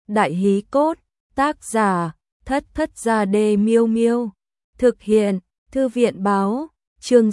Đại hí cốt, tác giả, Thất Thất Gia Đê Miêu Miêu. Thực hiện, Thư viện báo, chương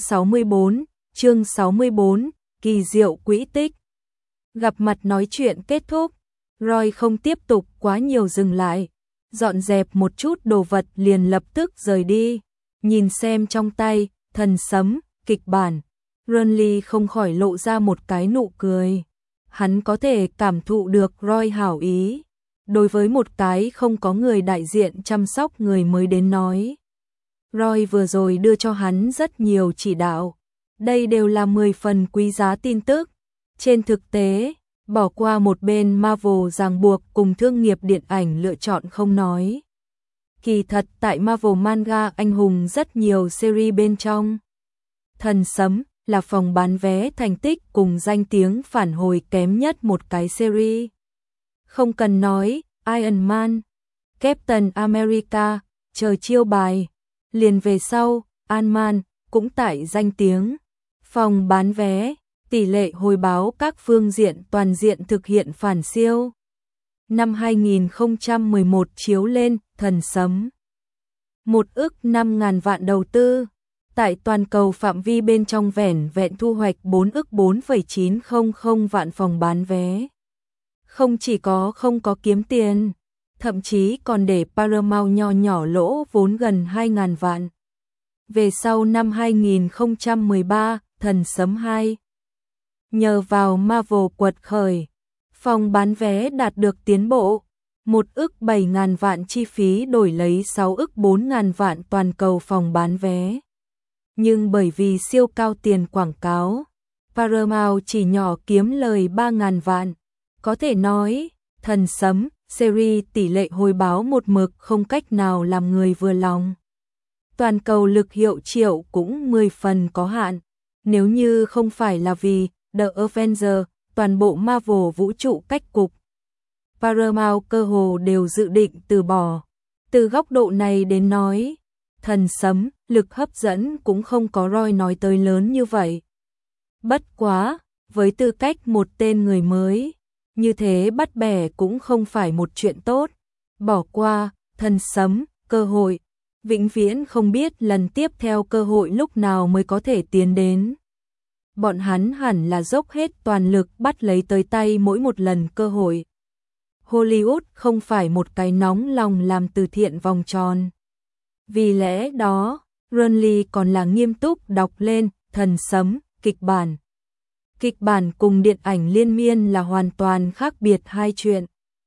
64, kỳ diệu quỹ tích. Gặp mặt nói chuyện kết thúc, Roy không tiếp tục quá nhiều dừng lại, dọn dẹp một chút đồ vật liền lập tức rời đi, nhìn xem trong tay, thần sấm, kịch bản. Renly không khỏi lộ ra một cái nụ cười. Hắn có thể cảm thụ được Roy hảo ý. Đối với một cái không có người đại diện chăm sóc người mới đến nói. Roy vừa rồi đưa cho hắn rất nhiều chỉ đạo. Đây đều là 10 phần quý giá tin tức. Trên thực tế, bỏ qua một bên Marvel ràng buộc cùng thương nghiệp điện ảnh lựa chọn không nói. Kỳ thật tại Marvel manga anh hùng rất nhiều series bên trong. Thần sấm là phòng bán vé thành tích cùng danh tiếng phản hồi kém nhất một cái series. Không cần nói, Iron Man, Captain America, trời chiêu bài, liền về sau, Ant-Man cũng tại danh tiếng. Phòng bán vé, tỷ lệ hồi báo các phương diện toàn diện thực hiện phản siêu. Năm 2011 chiếu lên, thần sấm. 1,5 ức đầu tư. Tại toàn cầu phạm vi bên trong vẻn vẹn thu hoạch 4,900 ức phòng bán vé. Không chỉ không có kiếm tiền, thậm chí còn để Paramount nho nhỏ lỗ vốn gần 2.000 vạn. Về sau năm 2013, thần sấm 2. Nhờ vào Marvel quật khởi, phòng bán vé đạt được tiến bộ. 1,7 ức chi phí đổi lấy 6,4 ức toàn cầu phòng bán vé. Nhưng bởi vì siêu cao tiền quảng cáo, Paramount chỉ nhỏ kiếm lời 3.000 vạn. Có thể nói, thần sấm, series tỷ lệ hồi báo một mực không cách nào làm người vừa lòng. Toàn cầu lực hiệu triệu cũng 10 phần có hạn. Nếu như không phải là vì The Avengers, toàn bộ Marvel vũ trụ cách cục, Paramount cơ hồ đều dự định từ bỏ. Từ góc độ này đến nói, thần sấm, lực hấp dẫn cũng không có Roy nói tới lớn như vậy. Bất quá, với tư cách một tên người mới, như thế bắt bẻ cũng không phải một chuyện tốt. Bỏ qua, thần sấm, cơ hội, vĩnh viễn không biết lần tiếp theo cơ hội lúc nào mới có thể tiến đến. Bọn hắn hẳn là dốc hết toàn lực bắt lấy tới tay mỗi một lần cơ hội. Hollywood không phải một cái nóng lòng làm từ thiện vòng tròn. Vì lẽ đó, Renly còn là nghiêm túc đọc lên thần sấm, kịch bản. Kịch bản cùng điện ảnh liên miên là hoàn toàn khác biệt hai chuyện.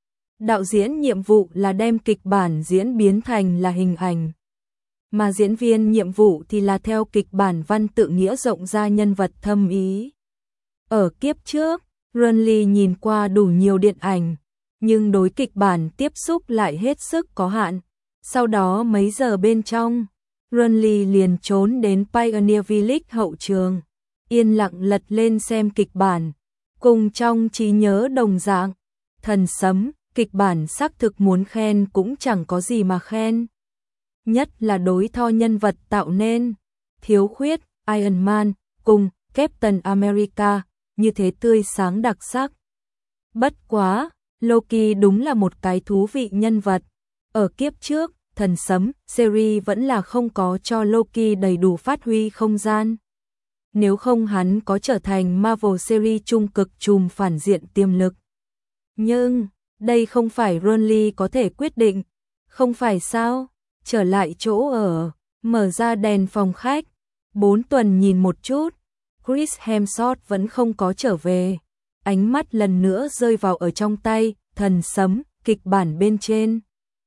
Đạo diễn nhiệm vụ là đem kịch bản diễn biến thành là hình ảnh. Mà diễn viên nhiệm vụ thì là theo kịch bản văn tự nghĩa rộng ra nhân vật thâm ý. Ở kiếp trước, Renly nhìn qua đủ nhiều điện ảnh, nhưng đối kịch bản tiếp xúc lại hết sức có hạn. Sau đó mấy giờ bên trong, Renly liền trốn đến Pioneer Village hậu trường, yên lặng lật lên xem kịch bản, cùng trong trí nhớ đồng dạng. Thần sấm, kịch bản xác thực muốn khen cũng chẳng có gì mà khen. Nhất là đối tho nhân vật tạo nên, thiếu khuyết, Iron Man, cùng Captain America, như thế tươi sáng đặc sắc. Bất quá, Loki đúng là một cái thú vị nhân vật. Ở kiếp trước, thần sấm, series vẫn là không có cho Loki đầy đủ phát huy không gian. Nếu không hắn có trở thành Marvel series trung cực trùm phản diện tiềm lực. Nhưng, đây không phải Renly có thể quyết định, không phải sao? Trở lại chỗ ở, mở ra đèn phòng khách, 4 tuần nhìn một chút, Chris Hemsworth vẫn không có trở về. Ánh mắt lần nữa rơi vào ở trong tay, thần sấm, kịch bản bên trên.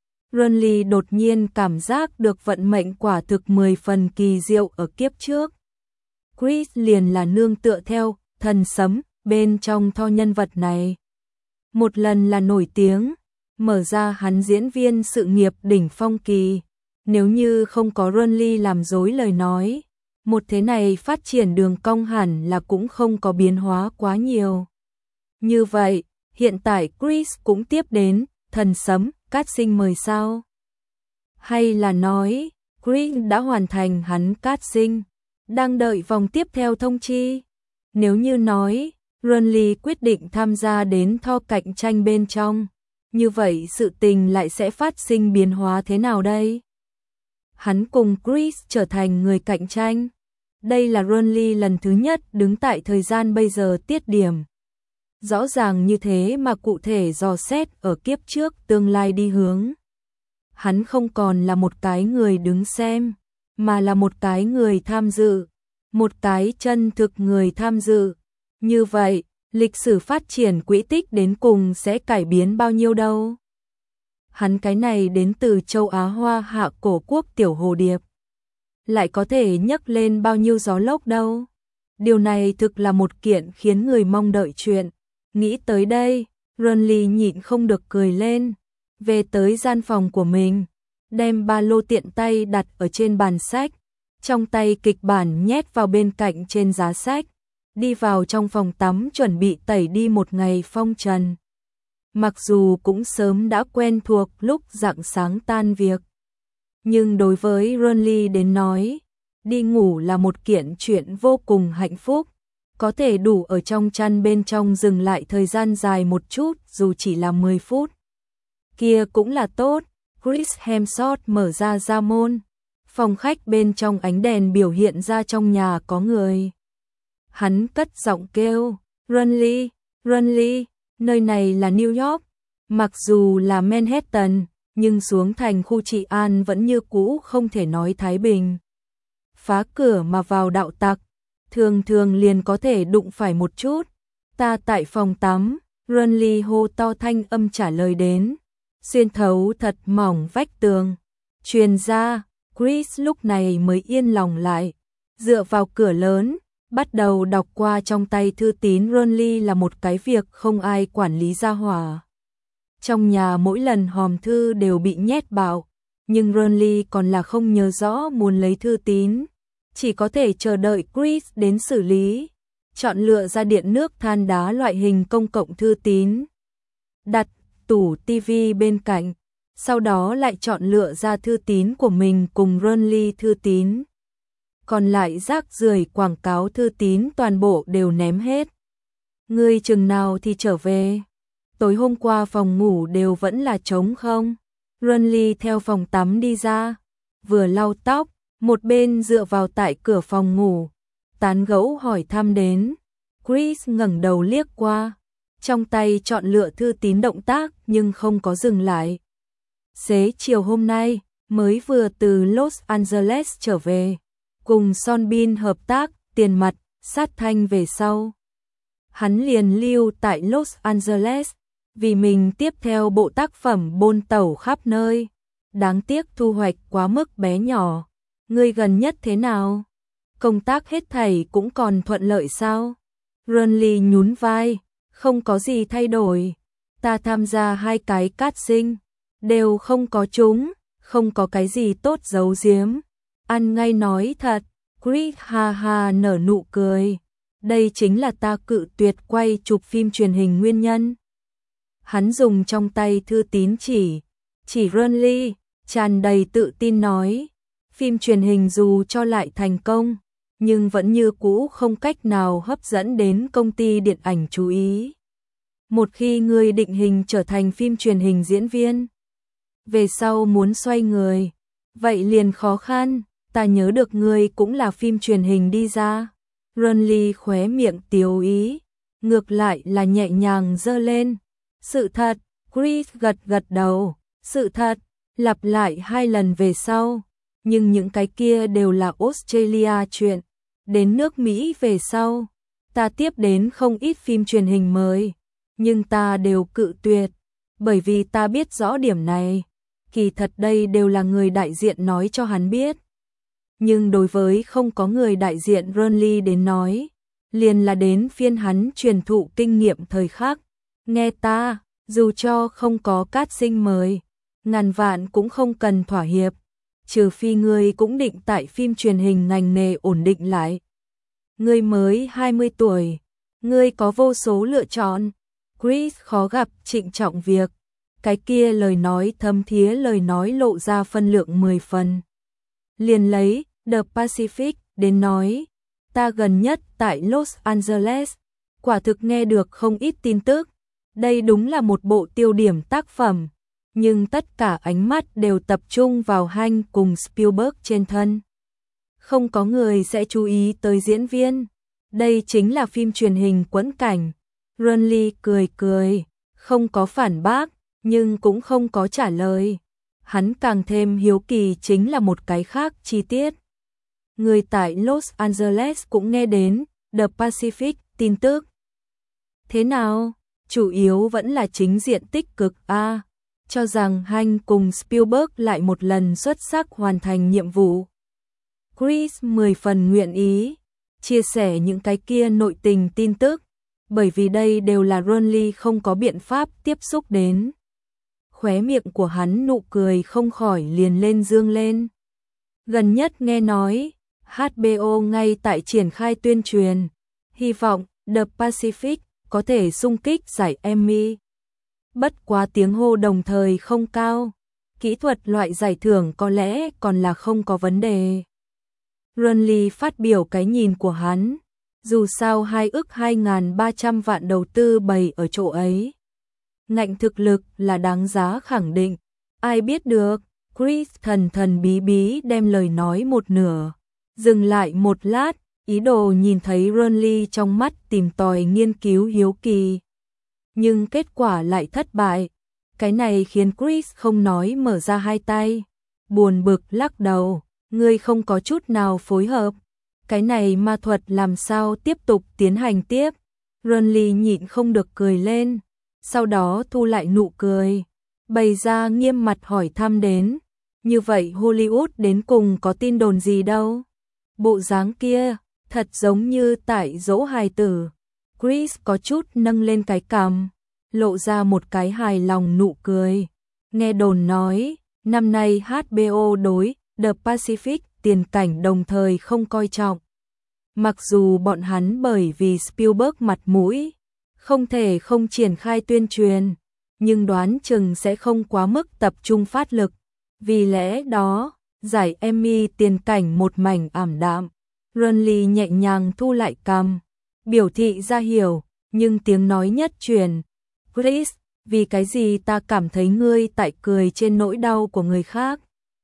Renly đột nhiên cảm giác được vận mệnh quả thực 10 phần kỳ diệu ở kiếp trước. Chris liền là nương tựa theo, thần sấm, bên trong tho nhân vật này. Một lần là nổi tiếng, mở ra hắn diễn viên sự nghiệp đỉnh phong kỳ. Nếu như không có Renly làm dối lời nói, một thế này phát triển đường cong hẳn là cũng không có biến hóa quá nhiều. Như vậy, hiện tại Chris cũng tiếp đến, thần sấm, casting mời sao? Hay là nói, Chris đã hoàn thành hắn casting, đang đợi vòng tiếp theo thông chi? Nếu như nói, Renly quyết định tham gia đến tho cạnh tranh bên trong, như vậy sự tình lại sẽ phát sinh biến hóa thế nào đây? Hắn cùng Chris trở thành người cạnh tranh. Đây là Renly lần thứ nhất đứng tại thời gian bây giờ tiết điểm. Rõ ràng như thế mà cụ thể dò xét ở kiếp trước tương lai đi hướng. Hắn không còn là một cái người đứng xem, mà là một cái người tham dự, một cái chân thực người tham dự. Như vậy, lịch sử phát triển quỹ tích đến cùng sẽ cải biến bao nhiêu đâu? Hắn cái này đến từ châu Á Hoa Hạ cổ quốc tiểu hồ điệp, lại có thể nhấc lên bao nhiêu gió lốc đâu? Điều này thực là một kiện khiến người mong đợi chuyện. Nghĩ tới đây, Renly nhịn không được cười lên, về tới gian phòng của mình, đem ba lô tiện tay đặt ở trên bàn sách, trong tay kịch bản nhét vào bên cạnh trên giá sách, đi vào trong phòng tắm chuẩn bị tẩy đi một ngày phong trần. Mặc dù cũng sớm đã quen thuộc lúc rạng sáng tan việc, nhưng đối với Renly đến nói, đi ngủ là một kiện chuyện vô cùng hạnh phúc, có thể đủ ở trong chăn bên trong dừng lại thời gian dài một chút dù chỉ là 10 phút. Kia cũng là tốt. Chris Hemsworth mở ra môn, phòng khách bên trong ánh đèn biểu hiện ra trong nhà có người. Hắn cất giọng kêu, Renly, Renly, nơi này là New York, mặc dù là Manhattan, nhưng xuống thành khu trị an vẫn như cũ không thể nói thái bình. Phá cửa mà vào đạo tặc, thường thường liền có thể đụng phải một chút. Ta tại phòng tắm, Renly hô to thanh âm trả lời đến, xuyên thấu thật mỏng vách tường. Truyền ra, Chris lúc này mới yên lòng lại, dựa vào cửa lớn, bắt đầu đọc qua trong tay thư tín. Renly là một cái việc không ai quản lý ra hỏa. Trong nhà mỗi lần hòm thư đều bị nhét bạo, nhưng Renly còn là không nhớ rõ muốn lấy thư tín, chỉ có thể chờ đợi Chris đến xử lý, chọn lựa ra điện nước than đá loại hình công cộng thư tín, đặt tủ tivi bên cạnh, sau đó lại chọn lựa ra thư tín của mình cùng Renly thư tín. Còn lại rác rưởi quảng cáo thư tín toàn bộ đều ném hết. Ngươi chừng nào thì trở về? Tối hôm qua phòng ngủ đều vẫn là trống không? Renly theo phòng tắm đi ra, vừa lau tóc, một bên dựa vào tại cửa phòng ngủ, tán gẫu hỏi thăm đến. Chris ngẩng đầu liếc qua, trong tay chọn lựa thư tín động tác nhưng không có dừng lại. Xế chiều hôm nay, mới vừa từ Los Angeles trở về, cùng Sean Bean hợp tác, tiền mặt, sát thanh về sau. Hắn liền lưu tại Los Angeles, vì mình tiếp theo bộ tác phẩm bôn tẩu khắp nơi. Đáng tiếc thu hoạch quá mức bé nhỏ. Ngươi gần nhất thế nào? Công tác hết thảy cũng còn thuận lợi sao? Renly nhún vai, không có gì thay đổi. Ta tham gia 2 cái casting, đều không có trúng, không có cái gì tốt giấu giếm. Ăn ngay nói thật, Chris ha ha nở nụ cười. Đây chính là ta cự tuyệt quay chụp phim truyền hình nguyên nhân. Hắn dùng trong tay thư tín chỉ Renly, tràn đầy tự tin nói, phim truyền hình dù cho lại thành công, nhưng vẫn như cũ không cách nào hấp dẫn đến công ty điện ảnh chú ý. Một khi ngươi định hình trở thành phim truyền hình diễn viên, về sau muốn xoay người, vậy liền khó khăn. Ta nhớ được ngươi cũng là phim truyền hình đi ra. Renly khóe miệng tiếu ý, ngược lại là nhẹ nhàng giơ lên. Sự thật, Chris gật đầu, sự thật, lặp lại 2 lần về sau. Nhưng những cái kia đều là Australia chuyện. Đến nước Mỹ về sau, ta tiếp đến không ít phim truyền hình mới, nhưng ta đều cự tuyệt, bởi vì ta biết rõ điểm này. Kỳ thật đây đều là người đại diện nói cho hắn biết. Nhưng đối với không có người đại diện Renly đến nói, liền là đến phiên hắn truyền thụ kinh nghiệm thời khắc. Nghe ta, dù cho không có casting mời, ngàn vạn cũng không cần thỏa hiệp, trừ phi ngươi cũng định tại phim truyền hình ngành nghề ổn định lại. Ngươi mới 20 tuổi, ngươi có vô số lựa chọn. Chris khó gặp trịnh trọng việc, cái kia lời nói thâm thía, lời nói lộ ra phân lượng 10 phần. Liền lấy The Pacific đến nói, ta gần nhất tại Los Angeles, quả thực nghe được không ít tin tức, Đây đúng là một bộ tiêu điểm tác phẩm, nhưng tất cả ánh mắt đều tập trung vào Hank cùng Spielberg trên thân. Không có người sẽ chú ý tới diễn viên. Đây chính là phim truyền hình quẫn cảnh. Ronly cười cười, không có phản bác, nhưng cũng không có trả lời. Hắn càng thêm hiếu kỳ chính là một cái khác chi tiết. Người tại Los Angeles cũng nghe đến The Pacific tin tức. Thế nào? Chủ yếu vẫn là chính diện tích cực a, cho rằng Hank cùng Spielberg lại một lần xuất sắc hoàn thành nhiệm vụ. Chris 10 phần nguyện ý chia sẻ những cái kia nội tình tin tức, bởi vì đây đều là Ronly không có biện pháp tiếp xúc đến. Khóe miệng của hắn nụ cười không khỏi liền lên dương lên. Gần nhất nghe nói, HBO ngay tại triển khai tuyên truyền, hy vọng The Pacific có thể xung kích giải Emmy. Bất quá tiếng hô đồng thời không cao, kỹ thuật loại giải thưởng có lẽ còn là không có vấn đề. Ronly phát biểu cái nhìn của hắn, dù sao 2 ức 2.300 vạn đầu tư bày ở chỗ ấy. Ngạnh thực lực là đáng giá khẳng định, ai biết được. Chris thần thần bí bí đem lời nói một nửa, dừng lại một lát, ý đồ nhìn thấy Ronly trong mắt tìm tòi nghiên cứu hiếu kỳ. Nhưng kết quả lại thất bại. Cái này khiến Chris không nói mở ra hai tay, buồn bực lắc đầu, ngươi không có chút nào phối hợp. Cái này ma thuật làm sao tiếp tục tiến hành tiếp? Ronly nhịn không được cười lên, sau đó thu lại nụ cười, bày ra nghiêm mặt hỏi thăm đến. Như vậy Hollywood đến cùng có tin đồn gì đâu? Bộ dáng kia, thật giống như tại dỗ hài tử. Chris có chút nâng lên cái cằm, lộ ra một cái hài lòng nụ cười. Nghe đồn nói, năm nay HBO đối The Pacific tiền cảnh đồng thời không coi trọng. Mặc dù bọn hắn bởi vì Spielberg mặt mũi, không thể không triển khai tuyên truyền, nhưng đoán chừng sẽ không quá mức tập trung phát lực. Vì lẽ đó, giải Emmy tiền cảnh một mảnh ảm đạm. Ronly nhẹ nhàng thu lại cằm, biểu thị ra hiểu, nhưng tiếng nói nhất truyền. Chris, vì cái gì ta cảm thấy ngươi tại cười trên nỗi đau của người khác?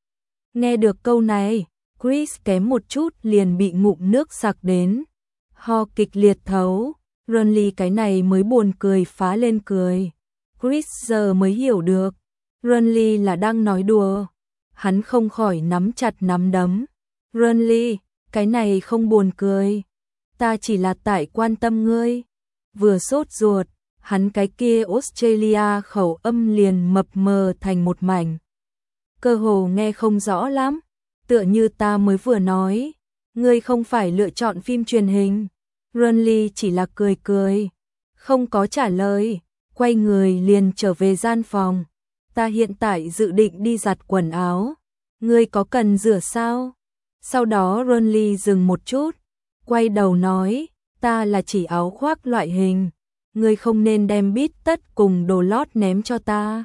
Nghe được câu này, Chris kém một chút liền bị ngụm nước sặc đến. Ho kịch liệt thấu, Ronly cái này mới buồn cười phá lên cười. Chris giờ mới hiểu được, Ronly là đang nói đùa. Hắn không khỏi nắm chặt nắm đấm. Ronly, cái này không buồn cười. Ta chỉ là tại quan tâm ngươi. Vừa sốt ruột, hắn cái kia Australia khẩu âm liền mập mờ thành một mảnh. Cơ hồ nghe không rõ lắm. Tựa như ta mới vừa nói, ngươi không phải lựa chọn phim truyền hình. Ronly chỉ là cười cười, không có trả lời, quay người liền trở về gian phòng. Ta hiện tại dự định đi giặt quần áo, ngươi có cần rửa sao? Sau đó Ronly dừng một chút, quay đầu nói, ta là chỉ áo khoác loại hình, ngươi không nên đem bít tất cùng đồ lót ném cho ta.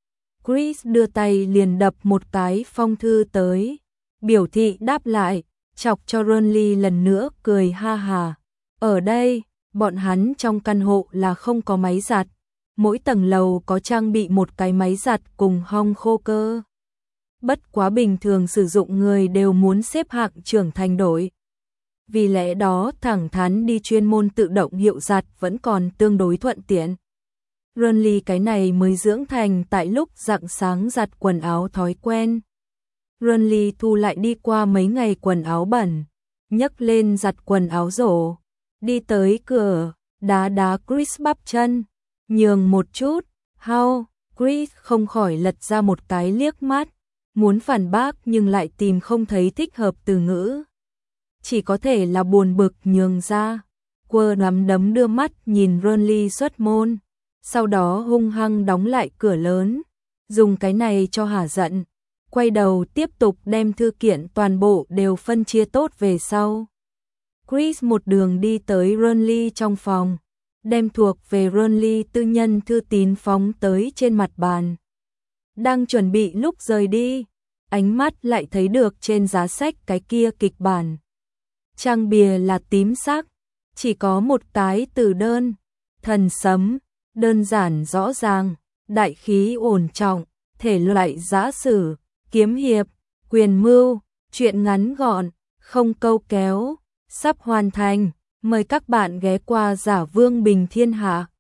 Chris đưa tay liền đập một cái phong thư tới, biểu thị đáp lại, chọc cho Ronly lần nữa cười ha hà. Ở đây, bọn hắn trong căn hộ là không có máy giặt, mỗi tầng lầu có trang bị một cái máy giặt cùng hong khô cơ. Bất quá bình thường sử dụng người đều muốn xếp hạng trưởng thành đội. Vì lẽ đó thẳng thắn đi chuyên môn tự động hiệu giặt vẫn còn tương đối thuận tiện. Ronly cái này mới dưỡng thành tại lúc rạng sáng giặt quần áo thói quen. Ronly thu lại đi qua mấy ngày quần áo bẩn, nhấc lên giặt quần áo rổ, đi tới cửa, đá đá Chris bắp chân, nhường một chút, how, Chris không khỏi lật ra một cái liếc mắt, muốn phản bác nhưng lại tìm không thấy thích hợp từ ngữ. Chỉ có thể là buồn bực nhường ra, quơ nắm đấm đưa mắt nhìn Ronly xuất môn, sau đó hung hăng đóng lại cửa lớn, dùng cái này cho hả giận. Quay đầu tiếp tục đem thư kiện toàn bộ đều phân chia tốt về sau. Chris một đường đi tới Ronly trong phòng, đem thuộc về Ronly tư nhân thư tín phóng tới trên mặt bàn. Đang chuẩn bị lúc rời đi, ánh mắt lại thấy được trên giá sách cái kia kịch bản. Trang bìa là tím sắc, chỉ có một cái từ đơn, thần sấm, đơn giản rõ ràng, đại khí ổn trọng, thể loại giã sử, kiếm hiệp, quyền mưu, truyện ngắn gọn, không câu kéo, sắp hoàn thành. Mời các bạn ghé qua Giả Vương Bình Thiên Hạ.